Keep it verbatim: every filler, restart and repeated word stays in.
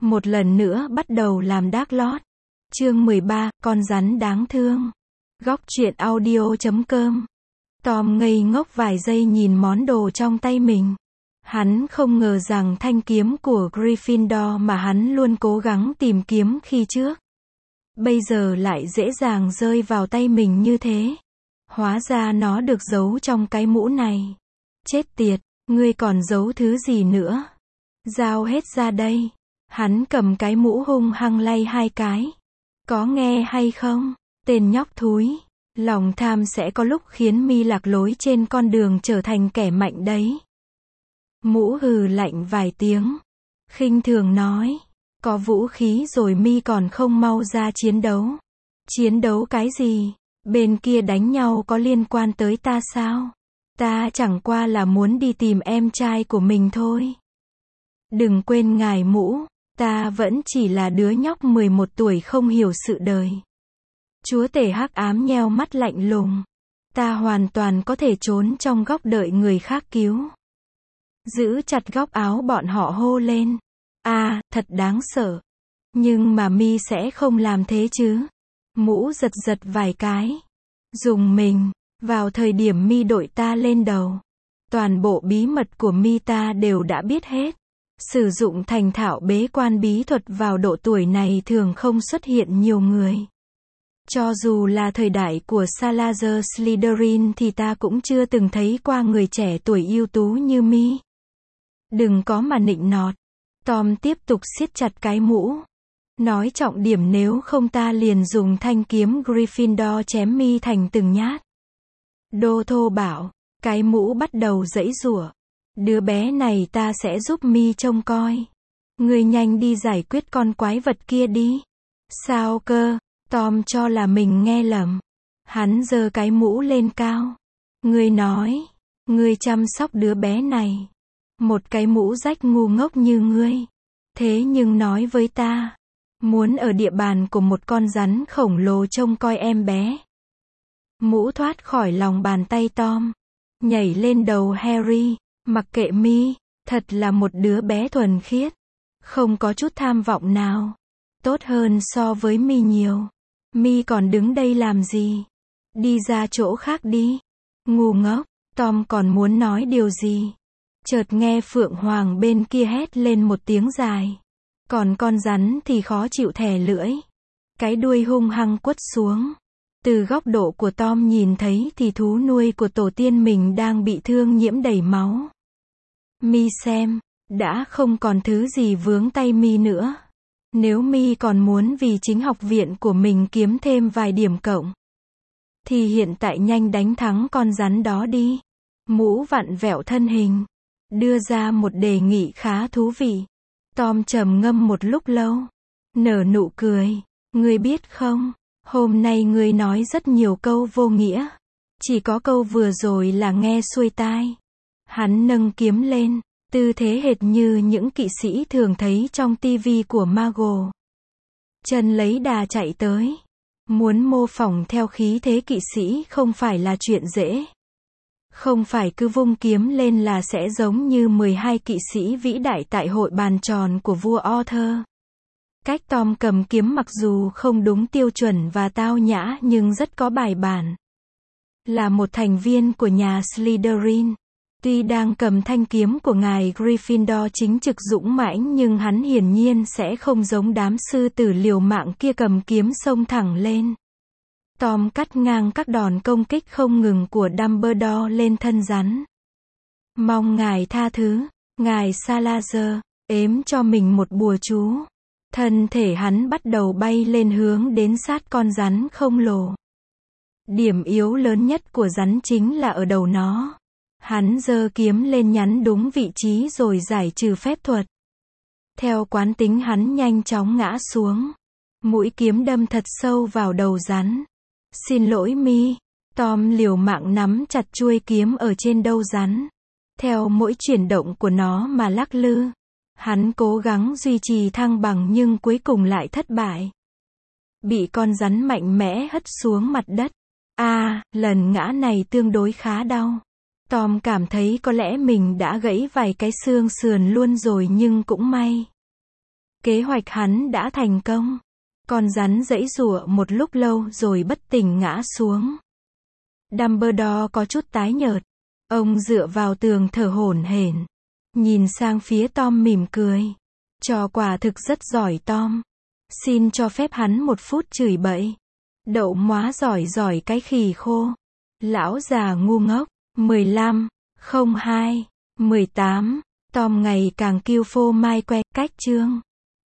một lần nữa bắt đầu làm đác lót. Chương mười ba, con rắn đáng thương. Góc truyện audio chấm com. Tom ngây ngốc vài giây nhìn món đồ trong tay mình. Hắn không ngờ rằng thanh kiếm của Gryffindor mà hắn luôn cố gắng tìm kiếm khi trước, bây giờ lại dễ dàng rơi vào tay mình như thế. Hóa ra nó được giấu trong cái mũ này. Chết tiệt, ngươi còn giấu thứ gì nữa? Giao hết ra đây. Hắn cầm cái mũ hung hăng lay hai cái. Có nghe hay không? Tên nhóc thúi. Lòng tham sẽ có lúc khiến mi lạc lối trên con đường trở thành kẻ mạnh đấy. Mũ hừ lạnh vài tiếng. Khinh thường nói. Có vũ khí rồi mi còn không mau ra chiến đấu. Chiến đấu cái gì? Bên kia đánh nhau có liên quan tới ta sao? Ta chẳng qua là muốn đi tìm em trai của mình thôi. Đừng quên ngài mũ, ta vẫn chỉ là đứa nhóc mười một tuổi không hiểu sự đời. Chúa tể hắc ám nheo mắt lạnh lùng. Ta hoàn toàn có thể trốn trong góc đợi người khác cứu. Giữ chặt góc áo bọn họ hô lên. À, thật đáng sợ. Nhưng mà mi sẽ không làm thế chứ. Mũ giật giật vài cái. Dùng mình, vào thời điểm mi đội ta lên đầu. Toàn bộ bí mật của mi ta đều đã biết hết. Sử dụng thành thạo bế quan bí thuật vào độ tuổi này thường không xuất hiện nhiều người. Cho dù là thời đại của Salazar Slytherin thì ta cũng chưa từng thấy qua người trẻ tuổi ưu tú như mi. Đừng có mà nịnh nọt. Tom tiếp tục siết chặt cái mũ. Nói trọng điểm, nếu không ta liền dùng thanh kiếm Gryffindor chém mi thành từng nhát. Đô thô bảo. Cái mũ bắt đầu giãy giụa. Đứa bé này ta sẽ giúp mi trông coi. Ngươi nhanh đi giải quyết con quái vật kia đi. Sao cơ? Tom cho là mình nghe lầm. Hắn giơ cái mũ lên cao. Ngươi nói, ngươi chăm sóc đứa bé này. Một cái mũ rách ngu ngốc như ngươi. Thế nhưng nói với ta, muốn ở địa bàn của một con rắn khổng lồ trông coi em bé. Mũ thoát khỏi lòng bàn tay Tom, nhảy lên đầu Harry. Mặc kệ mi, thật là một đứa bé thuần khiết. Không có chút tham vọng nào. Tốt hơn so với mi nhiều. Mi còn đứng đây làm gì? Đi ra chỗ khác đi. Ngu ngốc. Tom còn muốn nói điều gì. Chợt nghe Phượng Hoàng bên kia hét lên một tiếng dài. Còn con rắn thì khó chịu thè lưỡi. Cái đuôi hung hăng quất xuống. Từ góc độ của Tom nhìn thấy thì thú nuôi của tổ tiên mình đang bị thương nhiễm đầy máu. Mi xem, đã không còn thứ gì vướng tay mi nữa. Nếu mi còn muốn vì chính học viện của mình kiếm thêm vài điểm cộng, thì hiện tại nhanh đánh thắng con rắn đó đi. Mũ vặn vẹo thân hình, đưa ra một đề nghị khá thú vị. Tom trầm ngâm một lúc lâu, nở nụ cười. Ngươi biết không, hôm nay ngươi nói rất nhiều câu vô nghĩa. Chỉ có câu vừa rồi là nghe xuôi tai. Hắn nâng kiếm lên, tư thế hệt như những kỵ sĩ thường thấy trong tivi của Marvel. Chân lấy đà chạy tới. Muốn mô phỏng theo khí thế kỵ sĩ không phải là chuyện dễ. Không phải cứ vung kiếm lên là sẽ giống như mười hai kỵ sĩ vĩ đại tại hội bàn tròn của vua Arthur. Cách Tom cầm kiếm mặc dù không đúng tiêu chuẩn và tao nhã nhưng rất có bài bản. Là một thành viên của nhà Slytherin, tuy đang cầm thanh kiếm của ngài Gryffindor chính trực dũng mãnh nhưng hắn hiển nhiên sẽ không giống đám sư tử liều mạng kia cầm kiếm xông thẳng lên. Tom cắt ngang các đòn công kích không ngừng của Dumbledore lên thân rắn. Mong ngài tha thứ, ngài Salazar, ếm cho mình một bùa chú. Thân thể hắn bắt đầu bay lên hướng đến sát con rắn khổng lồ. Điểm yếu lớn nhất của rắn chính là ở đầu nó. Hắn giơ kiếm lên nhắm đúng vị trí rồi giải trừ phép thuật. Theo quán tính hắn nhanh chóng ngã xuống. Mũi kiếm đâm thật sâu vào đầu rắn. Xin lỗi mi. Tom liều mạng nắm chặt chuôi kiếm ở trên đầu rắn. Theo mỗi chuyển động của nó mà lắc lư. Hắn cố gắng duy trì thăng bằng nhưng cuối cùng lại thất bại. Bị con rắn mạnh mẽ hất xuống mặt đất. À, lần ngã này tương đối khá đau. Tom cảm thấy có lẽ mình đã gãy vài cái xương sườn luôn rồi nhưng cũng may. Kế hoạch hắn đã thành công. Con rắn giãy giụa một lúc lâu rồi bất tỉnh ngã xuống. Dumbledore có chút tái nhợt. Ông dựa vào tường thở hổn hển. Nhìn sang phía Tom mỉm cười. Trò quả thực rất giỏi Tom. Xin cho phép hắn một phút chửi bậy. Đậu móa giỏi giỏi cái khỉ khô. Lão già ngu ngốc. mười lăm, không hai, mười tám. Tom ngày càng kiêu phô mai que, cách chương.